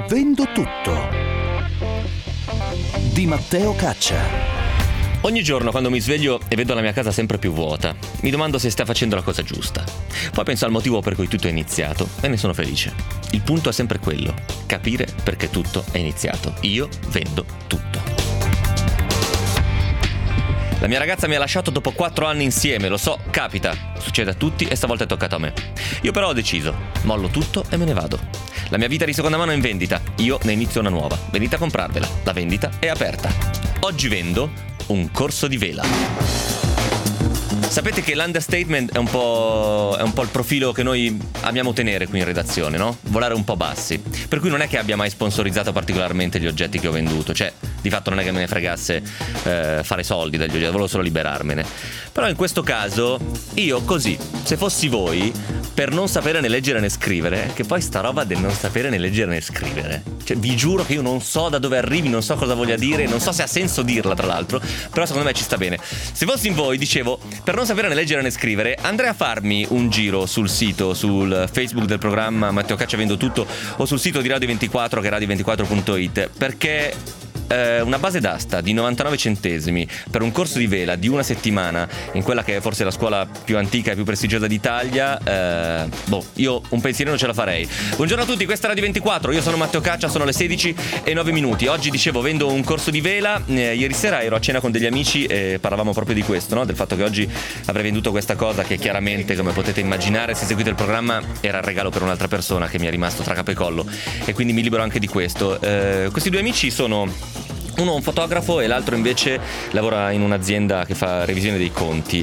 Vendo tutto di Matteo Caccia. Ogni giorno quando mi sveglio e vedo la mia casa sempre più vuota, mi domando se stia facendo la cosa giusta. Poi penso al motivo per cui tutto è iniziato e ne sono felice. Il punto è sempre quello: capire perché tutto è iniziato. Io vendo tutto. La mia ragazza mi ha lasciato dopo 4 anni insieme, lo so, capita, succede a tutti e stavolta è toccato a me. Io però ho deciso, mollo tutto e me ne vado. La mia vita di seconda mano è in vendita, io ne inizio una nuova. Venite a comprarvela, la vendita è aperta. Oggi vendo un corso di vela. Sapete che l'understatement è un po' il profilo che noi amiamo tenere qui in redazione, no? Volare un po' bassi. Per cui non è che abbia mai sponsorizzato particolarmente gli oggetti che ho venduto. Cioè, di fatto non è che me ne fregasse fare soldi dagli oggetti, volevo solo liberarmene. Però in questo caso, io così, se fossi voi, per non sapere né leggere né scrivere, che poi sta roba del non sapere né leggere né scrivere, cioè vi giuro che io non so da dove arrivi, non so cosa voglia dire, non so se ha senso dirla tra l'altro, però secondo me ci sta bene. Se fossi in voi, dicevo, per non sapere né leggere né scrivere, andrei a farmi un giro sul sito, sul Facebook del programma Matteo Caccia Vendo Tutto o sul sito di Radio 24 che è radio24.it, perché una base d'asta di 99 centesimi per un corso di vela di una settimana in quella che è forse la scuola più antica e più prestigiosa d'Italia, io un pensierino ce la farei. Buongiorno a tutti, questa è Radio 24, io sono Matteo Caccia, sono le 16:09. Oggi dicevo vendo un corso di vela. Ieri sera ero a cena con degli amici e parlavamo proprio di questo, no? Del fatto che oggi avrei venduto questa cosa che chiaramente, come potete immaginare se seguite il programma, era il regalo per un'altra persona che mi è rimasto tra capo e collo, e quindi mi libero anche di questo. Questi due amici sono uno un fotografo e l'altro invece lavora in un'azienda che fa revisione dei conti,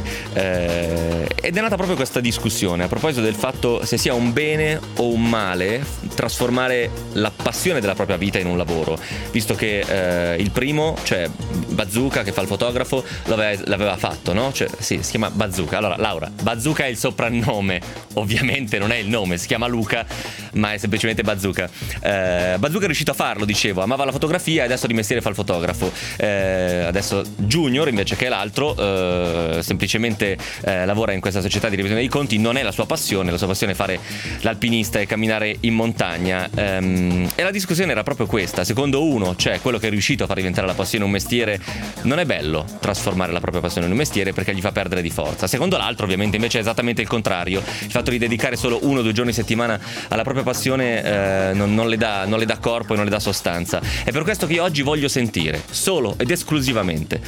ed è nata proprio questa discussione a proposito del fatto se sia un bene o un male trasformare la passione della propria vita in un lavoro, visto che il primo, cioè Bazzuca, che fa il fotografo, l'aveva fatto, no? Cioè, sì, si chiama Bazzuca. Allora, Laura, Bazzuca è il soprannome, ovviamente non è il nome, si chiama Luca, ma è semplicemente Bazzuca. Bazzuca è riuscito a farlo, dicevo, amava la fotografia e adesso di mestiere fa il fotografo. Adesso Junior, invece, che è l'altro, semplicemente lavora in questa società di revisione dei conti. Non è la sua passione è fare l'alpinista e camminare in montagna, e la discussione era proprio questa. Secondo uno, cioè quello che è riuscito a far diventare la passione un mestiere, non è bello trasformare la propria passione in un mestiere perché gli fa perdere di forza. Secondo l'altro, ovviamente, invece è esattamente il contrario. Il fatto di dedicare solo 1 o 2 giorni a settimana alla propria passione non le dà corpo e non le dà sostanza. È per questo che io oggi voglio sentire solo ed esclusivamente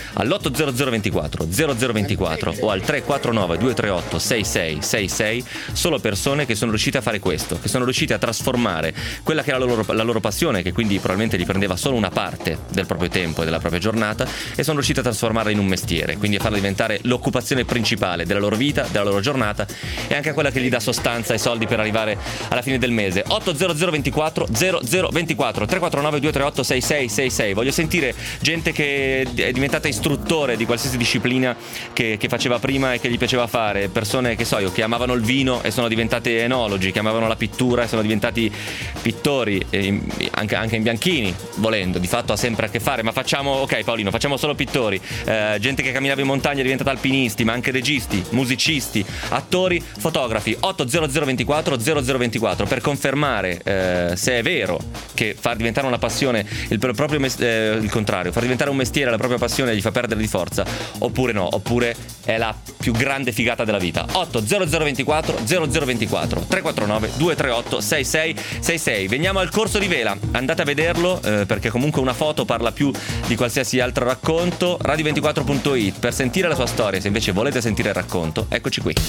all'80024 0024 o al 349 238 6666 solo persone che sono riuscite a fare questo, che sono riuscite a trasformare quella che era la loro passione, che quindi probabilmente gli prendeva solo una parte del proprio tempo e della propria giornata, e sono riuscite a trasformarla in un mestiere, quindi a farla diventare l'occupazione principale della loro vita, della loro giornata, e anche quella che gli dà sostanza e soldi per arrivare alla fine del mese. 80024 0024 349 238 6666. Voglio sentire gente che è diventata istruttore di qualsiasi disciplina che faceva prima e che gli piaceva fare, persone che amavano il vino e sono diventate enologi, che amavano la pittura e sono diventati pittori, anche in bianchini, volendo, di fatto ha sempre a che fare, ma facciamo solo pittori. Gente che camminava in montagna è diventata alpinisti, ma anche registi, musicisti, attori, fotografi. 80024 0024 per confermare se è vero che far diventare una passione il contrario, far diventare un mestiere la propria passione gli fa perdere di forza, oppure no, oppure è la più grande figata della vita. 80024 0024 349 238 6666. Veniamo al corso di vela, andate a vederlo, perché comunque una foto parla più di qualsiasi altro racconto. radio24.it per sentire la sua storia. Se invece volete sentire il racconto, eccoci qui.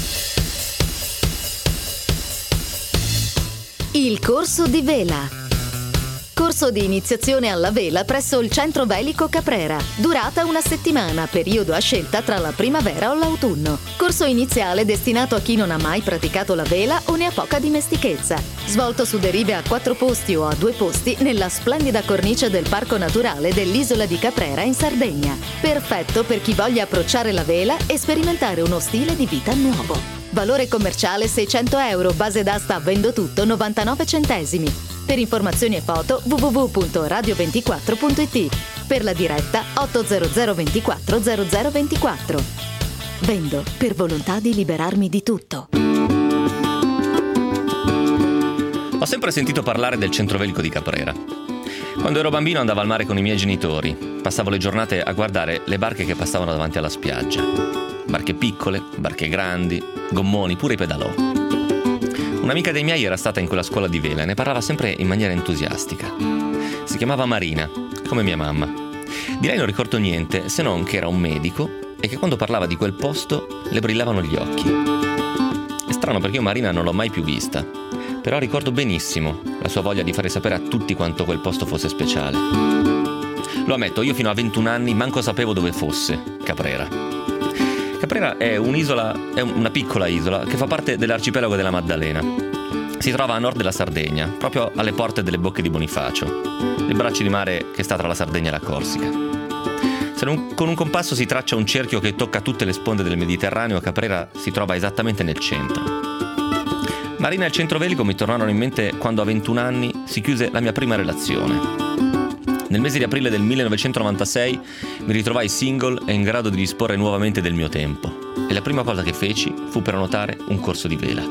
Il corso di vela. Corso di iniziazione alla vela presso il Centro Velico Caprera. Durata 1 settimana, periodo a scelta tra la primavera o l'autunno. Corso iniziale destinato a chi non ha mai praticato la vela o ne ha poca dimestichezza. Svolto su derive a 4 posti o a 2 posti nella splendida cornice del Parco Naturale dell'isola di Caprera in Sardegna. Perfetto per chi voglia approcciare la vela e sperimentare uno stile di vita nuovo. Valore commerciale €600, base d'asta Vendo Tutto 99 centesimi. Per informazioni e foto www.radio24.it. Per la diretta 800 24 0024. Vendo per volontà di liberarmi di tutto. Ho sempre sentito parlare del centro velico di Caprera. Quando ero bambino andavo al mare con i miei genitori. Passavo le giornate a guardare le barche che passavano davanti alla spiaggia. Barche piccole, barche grandi, gommoni, pure i pedalò. Un'amica dei miei era stata in quella scuola di vela e ne parlava sempre in maniera entusiastica. Si chiamava Marina, come mia mamma. Di lei non ricordo niente, se non che era un medico e che quando parlava di quel posto le brillavano gli occhi. È strano perché io Marina non l'ho mai più vista, però ricordo benissimo la sua voglia di fare sapere a tutti quanto quel posto fosse speciale. Lo ammetto, io fino a 21 anni manco sapevo dove fosse Caprera. Caprera è una piccola isola che fa parte dell'arcipelago della Maddalena. Si trova a nord della Sardegna, proprio alle porte delle Bocche di Bonifacio, il braccio di mare che sta tra la Sardegna e la Corsica. Se con un compasso si traccia un cerchio che tocca tutte le sponde del Mediterraneo, Caprera si trova esattamente nel centro. Marina e il centro velico mi tornarono in mente quando a 21 anni si chiuse la mia prima relazione. Nel mese di aprile del 1996 mi ritrovai single e in grado di disporre nuovamente del mio tempo. E la prima cosa che feci fu prenotare un corso di vela.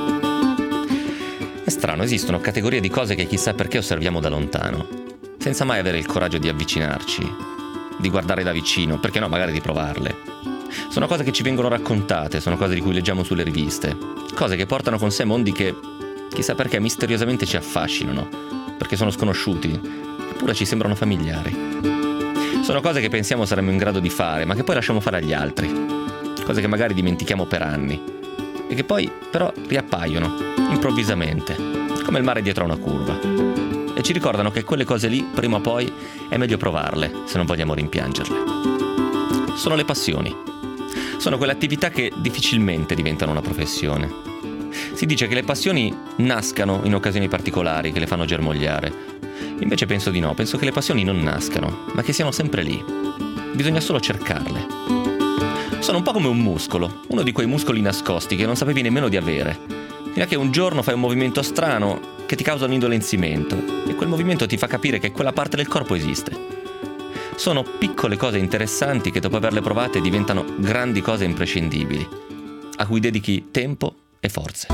È strano, esistono categorie di cose che chissà perché osserviamo da lontano, senza mai avere il coraggio di avvicinarci, di guardare da vicino, perché no, magari di provarle. Sono cose che ci vengono raccontate, sono cose di cui leggiamo sulle riviste, cose che portano con sé mondi che, chissà perché, misteriosamente ci affascinano, perché sono sconosciuti, eppure ci sembrano familiari. Sono cose che pensiamo saremmo in grado di fare, ma che poi lasciamo fare agli altri, cose che magari dimentichiamo per anni, e che poi però riappaiono, improvvisamente, come il mare dietro a una curva, e ci ricordano che quelle cose lì, prima o poi, è meglio provarle, se non vogliamo rimpiangerle. Sono le passioni. Sono quelle attività che difficilmente diventano una professione. Si dice che le passioni nascano in occasioni particolari che le fanno germogliare. Invece penso di no, penso che le passioni non nascano, ma che siano sempre lì. Bisogna solo cercarle. Sono un po' come un muscolo, uno di quei muscoli nascosti che non sapevi nemmeno di avere, fino a che un giorno fai un movimento strano che ti causa un indolenzimento e quel movimento ti fa capire che quella parte del corpo esiste. Sono piccole cose interessanti che dopo averle provate diventano grandi cose imprescindibili, a cui dedichi tempo e forze.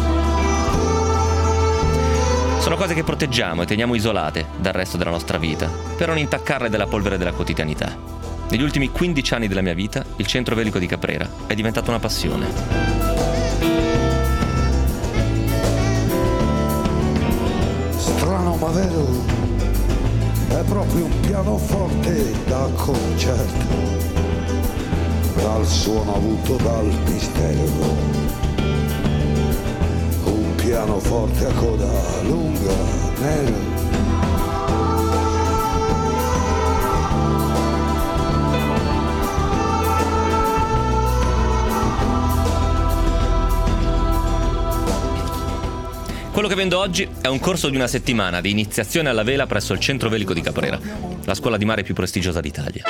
Sono cose che proteggiamo e teniamo isolate dal resto della nostra vita, per non intaccarle della polvere della quotidianità. Negli ultimi 15 anni della mia vita, il centro velico di Caprera è diventato una passione. Strano ma vero, è proprio un pianoforte da concerto, dal suono avuto dal mistero, un pianoforte a coda lunga, nero. Quello che vendo oggi è un corso di una settimana di iniziazione alla vela presso il centro velico di Caprera, la scuola di mare più prestigiosa d'Italia.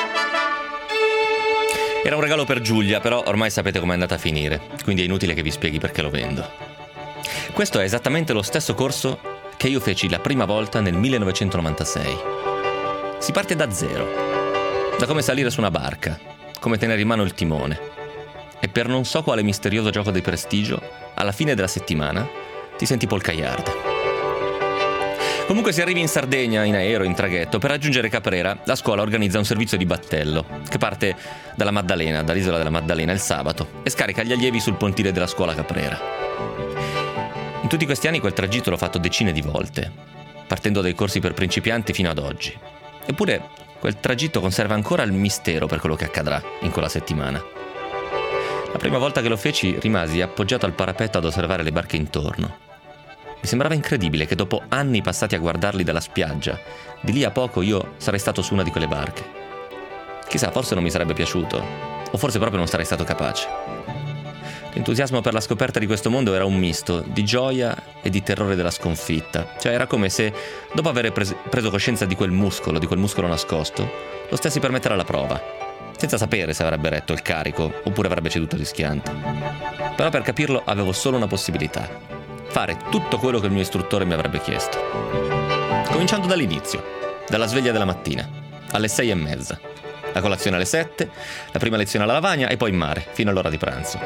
Era un regalo per Giulia, però ormai sapete com'è andata a finire, quindi è inutile che vi spieghi perché lo vendo. Questo è esattamente lo stesso corso che io feci la prima volta nel 1996. Si parte da zero, da come salire su una barca, come tenere in mano il timone. E per non so quale misterioso gioco di prestigio, alla fine della settimana ti senti Paul Kayard. Comunque si arrivi in Sardegna, in aereo, in traghetto, per raggiungere Caprera, la scuola organizza un servizio di battello che parte dalla Maddalena, dall'isola della Maddalena, il sabato e scarica gli allievi sul pontile della scuola Caprera. In tutti questi anni quel tragitto l'ho fatto decine di volte, partendo dai corsi per principianti fino ad oggi. Eppure quel tragitto conserva ancora il mistero per quello che accadrà in quella settimana. La prima volta che lo feci rimasi appoggiato al parapetto ad osservare le barche intorno. Mi sembrava incredibile che dopo anni passati a guardarli dalla spiaggia, di lì a poco io sarei stato su una di quelle barche. Chissà, forse non mi sarebbe piaciuto, o forse proprio non sarei stato capace. L'entusiasmo per la scoperta di questo mondo era un misto di gioia e di terrore della sconfitta. Cioè era come se, dopo aver preso coscienza di quel muscolo nascosto, lo stessi per mettere alla prova, senza sapere se avrebbe retto il carico oppure avrebbe ceduto rischiante. Però per capirlo avevo solo una possibilità: fare tutto quello che il mio istruttore mi avrebbe chiesto. Cominciando dall'inizio, dalla sveglia della mattina, alle 6:30, la colazione alle 7, la prima lezione alla lavagna e poi in mare, fino all'ora di pranzo.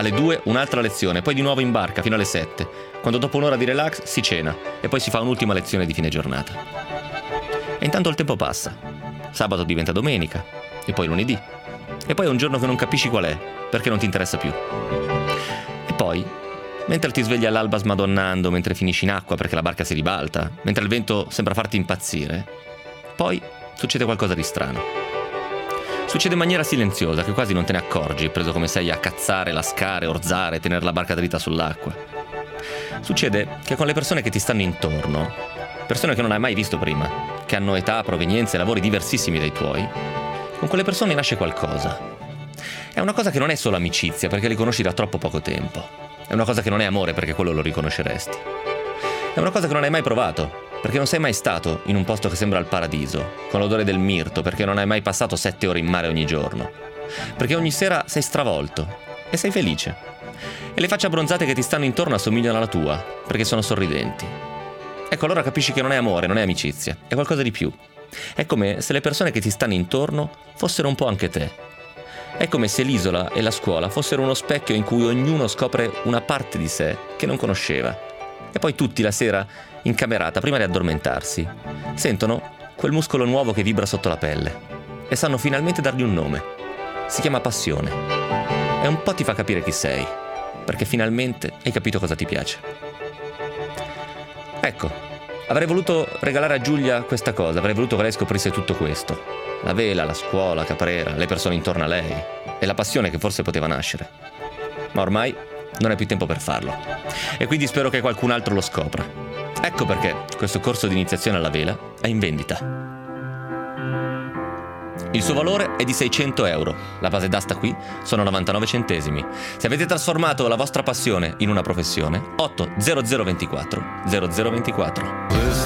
alle 2 un'altra lezione, poi di nuovo in barca fino alle 7, quando dopo un'ora di relax si cena e poi si fa un'ultima lezione di fine giornata. E intanto il tempo passa. Sabato diventa domenica, e poi lunedì, e poi è un giorno che non capisci qual è, perché non ti interessa più. E poi, mentre ti svegli all'alba smadonnando, mentre finisci in acqua perché la barca si ribalta, mentre il vento sembra farti impazzire, poi succede qualcosa di strano. Succede in maniera silenziosa, che quasi non te ne accorgi, preso come sei a cazzare, lascare, orzare, tenere la barca dritta sull'acqua. Succede che con le persone che ti stanno intorno, persone che non hai mai visto prima, che hanno età, provenienze, lavori diversissimi dai tuoi, con quelle persone nasce qualcosa. È una cosa che non è solo amicizia, perché li conosci da troppo poco tempo. È una cosa che non è amore, perché quello lo riconosceresti. È una cosa che non hai mai provato, perché non sei mai stato in un posto che sembra il paradiso, con l'odore del mirto, perché non hai mai passato 7 ore in mare ogni giorno. Perché ogni sera sei stravolto e sei felice. E le facce abbronzate che ti stanno intorno assomigliano alla tua, perché sono sorridenti. Ecco, allora capisci che non è amore, non è amicizia, è qualcosa di più. È come se le persone che ti stanno intorno fossero un po' anche te. È come se l'isola e la scuola fossero uno specchio in cui ognuno scopre una parte di sé che non conosceva. E poi tutti la sera, in camerata, prima di addormentarsi, sentono quel muscolo nuovo che vibra sotto la pelle e sanno finalmente dargli un nome. Si chiama passione. E un po' ti fa capire chi sei, perché finalmente hai capito cosa ti piace. Ecco, avrei voluto regalare a Giulia questa cosa, avrei voluto che lei scoprisse tutto questo. La vela, la scuola, Caprera, le persone intorno a lei e la passione che forse poteva nascere. Ma ormai non è più tempo per farlo. E quindi spero che qualcun altro lo scopra. Ecco perché questo corso di iniziazione alla vela è in vendita. Il suo valore è di 600 euro. La base d'asta qui sono 99 centesimi. Se avete trasformato la vostra passione in una professione, 80024 0024.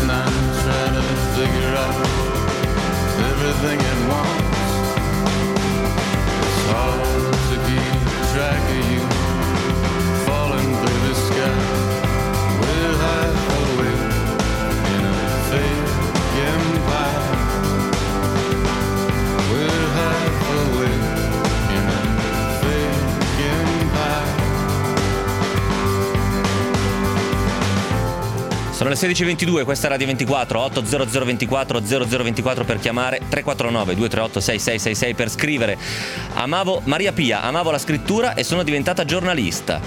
Sono le 16:22, questa è Radio 24, 80024 0024 per chiamare, 349 238 6666 per scrivere. Amavo Maria Pia, amavo la scrittura e sono diventata giornalista.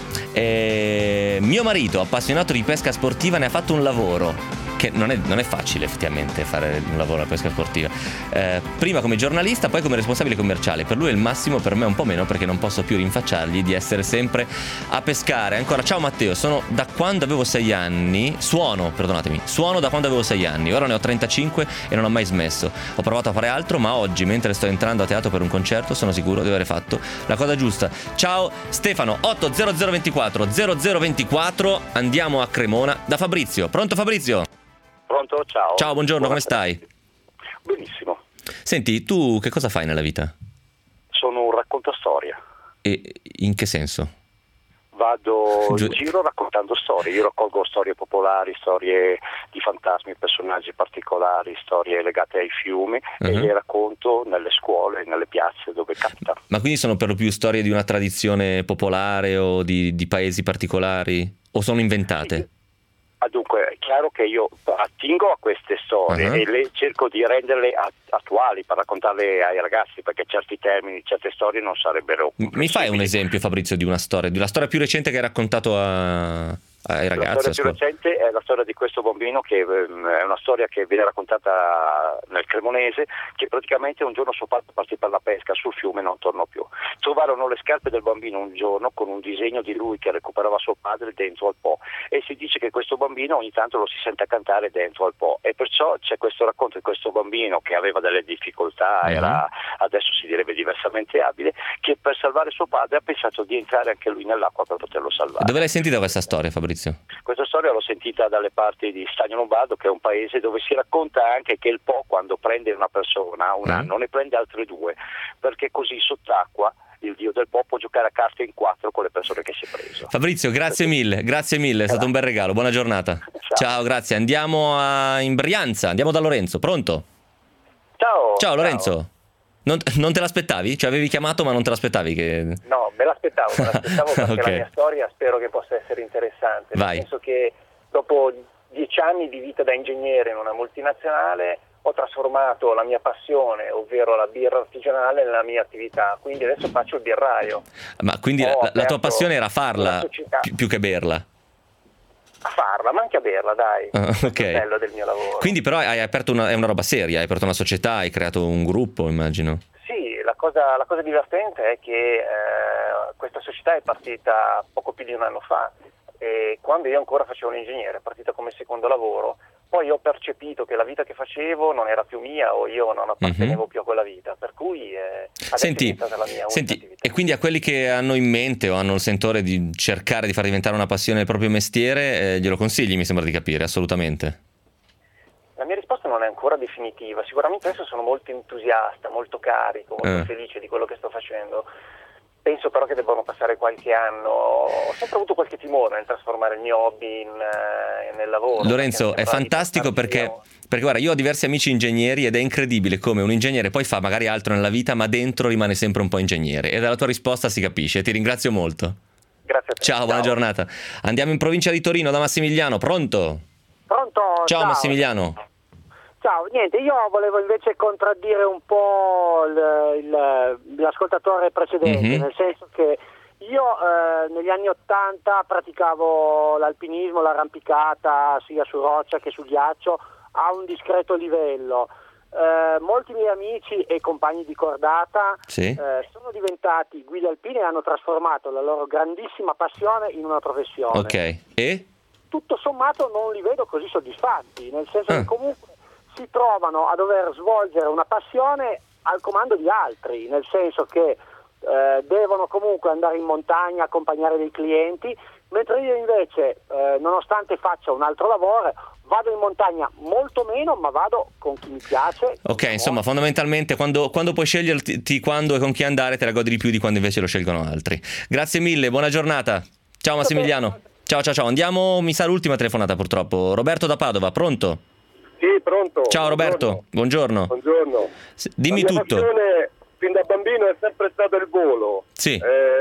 Mio marito, appassionato di pesca sportiva, ne ha fatto un lavoro. Che non è facile effettivamente fare un lavoro alla pesca sportiva. Prima come giornalista, poi come responsabile commerciale. Per lui è il massimo, per me un po' meno, perché non posso più rinfacciargli di essere sempre a pescare. Ancora, ciao Matteo, suono da quando avevo 6 anni. Suono da quando avevo 6 anni. Ora ne ho 35 e non ho mai smesso. Ho provato a fare altro, ma oggi, mentre sto entrando a teatro per un concerto, sono sicuro di aver fatto la cosa giusta. Ciao Stefano, 80024 0024. Andiamo a Cremona da Fabrizio. Pronto Fabrizio? Pronto, ciao. Ciao, buongiorno, come stai? Benissimo. Senti, tu che cosa fai nella vita? Sono un raccontastoria. E in che senso? Vado in giro raccontando storie. Io raccolgo storie popolari, storie di fantasmi, personaggi particolari, storie legate ai fiumi e le racconto nelle scuole, nelle piazze dove capita. Ma quindi sono per lo più storie di una tradizione popolare o di paesi particolari? O sono inventate? Sì. Dunque, è chiaro che io attingo a queste storie e le cerco di renderle attuali per raccontarle ai ragazzi, perché certi termini, certe storie non sarebbero... Mi fai un esempio, Fabrizio, di una storia più recente che hai raccontato ai ragazzi? La storia più recente è la storia di questo bambino, che è una storia che viene raccontata nel Cremonese, che praticamente un giorno suo padre partì per la pesca sul fiume e non tornò più. Trovarono le scarpe del bambino un giorno con un disegno di lui che recuperava suo padre dentro al Po, e si dice che questo bambino ogni tanto lo si sente cantare dentro al Po, e perciò c'è questo racconto di questo bambino che aveva delle difficoltà, era, adesso si direbbe, diversamente abile, che per salvare suo padre ha pensato di entrare anche lui nell'acqua per poterlo salvare. Dove l'hai sentita questa storia, Fabrizio? Questa storia l'ho sentita dalle parti di Stagno Lombardo, che è un paese dove si racconta anche che il Po, quando prende una persona un anno, ne prende altre 2, perché così sott'acqua il dio del Po può giocare a carte in 4 con le persone che si è preso. Fabrizio, grazie mille, è stato un bel regalo, buona giornata. Ciao, grazie. Andiamo in Brianza, andiamo da Lorenzo, pronto? Ciao Lorenzo. Non te l'aspettavi? Cioè avevi chiamato ma non te l'aspettavi che... No, me l'aspettavo perché Ok. la mia storia spero che possa essere interessante. Vai. Nel senso che dopo 10 anni di vita da ingegnere in una multinazionale ho trasformato la mia passione, ovvero la birra artigianale, nella mia attività. Quindi adesso faccio il birraio. Ma quindi Ho la tua aperto passione era una farla società. più che berla? A farla, ma anche a berla, dai. Ah, Questo ok. è il bello del mio lavoro. Quindi però hai aperto è una roba seria, hai aperto una società, hai creato un gruppo, immagino. Sì, la cosa divertente è che questa società è partita poco più di un anno fa, e quando io ancora facevo l'ingegnere, è partita come secondo lavoro. Poi ho percepito che la vita che facevo non era più mia, o io non appartenevo più a quella vita, per cui adesso è diventata la mia unica attività. E quindi a quelli che hanno in mente o hanno il sentore di cercare di far diventare una passione il proprio mestiere, glielo consigli, mi sembra di capire, assolutamente. La mia risposta non è ancora definitiva, sicuramente adesso sono molto entusiasta, molto carico, molto felice di quello che sto facendo. Penso però che debbano passare qualche anno. Ho sempre avuto qualche timore nel trasformare il mio hobby nel lavoro. Lorenzo, è fantastico perché guarda, io ho diversi amici ingegneri ed è incredibile come un ingegnere poi fa magari altro nella vita, ma dentro rimane sempre un po' ingegnere. E dalla tua risposta si capisce. Ti ringrazio molto. Grazie a te. Ciao, buona giornata. Andiamo in provincia di Torino da Massimiliano. Pronto? Pronto? Ciao Massimiliano. Ciao, niente, io volevo invece contraddire un po' l'ascoltatore precedente, nel senso che io negli anni '80 praticavo l'alpinismo, l'arrampicata sia su roccia che su ghiaccio a un discreto livello. Molti miei amici e compagni di cordata sono diventati guide alpine e hanno trasformato la loro grandissima passione in una professione. Ok, e? Tutto sommato non li vedo così soddisfatti, nel senso che comunque si trovano a dover svolgere una passione al comando di altri, nel senso che devono comunque andare in montagna, accompagnare dei clienti, mentre io invece, nonostante faccia un altro lavoro, vado in montagna molto meno, ma vado con chi mi piace. Ok, insomma, fondamentalmente quando puoi sceglierti quando e con chi andare, te la godi di più di quando invece lo scelgono altri. Grazie mille, buona giornata. Ciao Massimiliano. Ciao. Andiamo, mi sa l'ultima telefonata purtroppo. Roberto da Padova, pronto? Sì, pronto. Ciao Roberto, buongiorno. Buongiorno. Dimmi la mia tutto. passione fin da bambino è sempre stato il volo. Sì.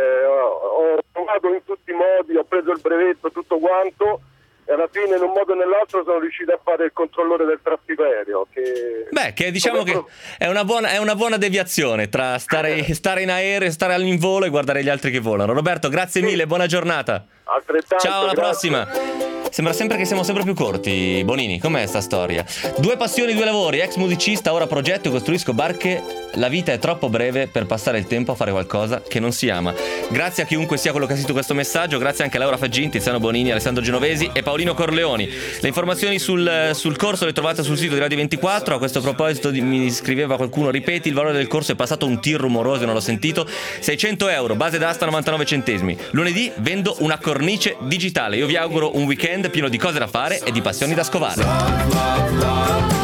Ho provato in tutti i modi, ho preso il brevetto, tutto quanto, e alla fine in un modo o nell'altro sono riuscito a fare il controllore del traffico aereo. Che diciamo che è una buona deviazione tra stare in aereo, stare in volo e guardare gli altri che volano. Roberto, grazie mille, buona giornata. Altrettanto. Ciao, alla grazie. prossima. Sembra sempre che siamo sempre più corti, Bonini, com'è sta storia? 2 passioni, 2 lavori, ex musicista, ora progetto e costruisco barche. La vita è troppo breve per passare il tempo a fare qualcosa che non si ama. Grazie a chiunque sia quello che ha scritto questo messaggio, grazie anche a Laura Faggin, Tiziano Bonini, Alessandro Genovesi e Paolino Corleoni. Le informazioni sul corso le trovate sul sito di Radio 24. A questo proposito mi scriveva qualcuno: ripeti il valore del corso, è passato un tir rumoroso e non l'ho sentito. 600 euro, base d'asta 99 centesimi. Lunedì vendo una cornice digitale. Io vi auguro un weekend pieno di cose da fare e di passioni da scovare.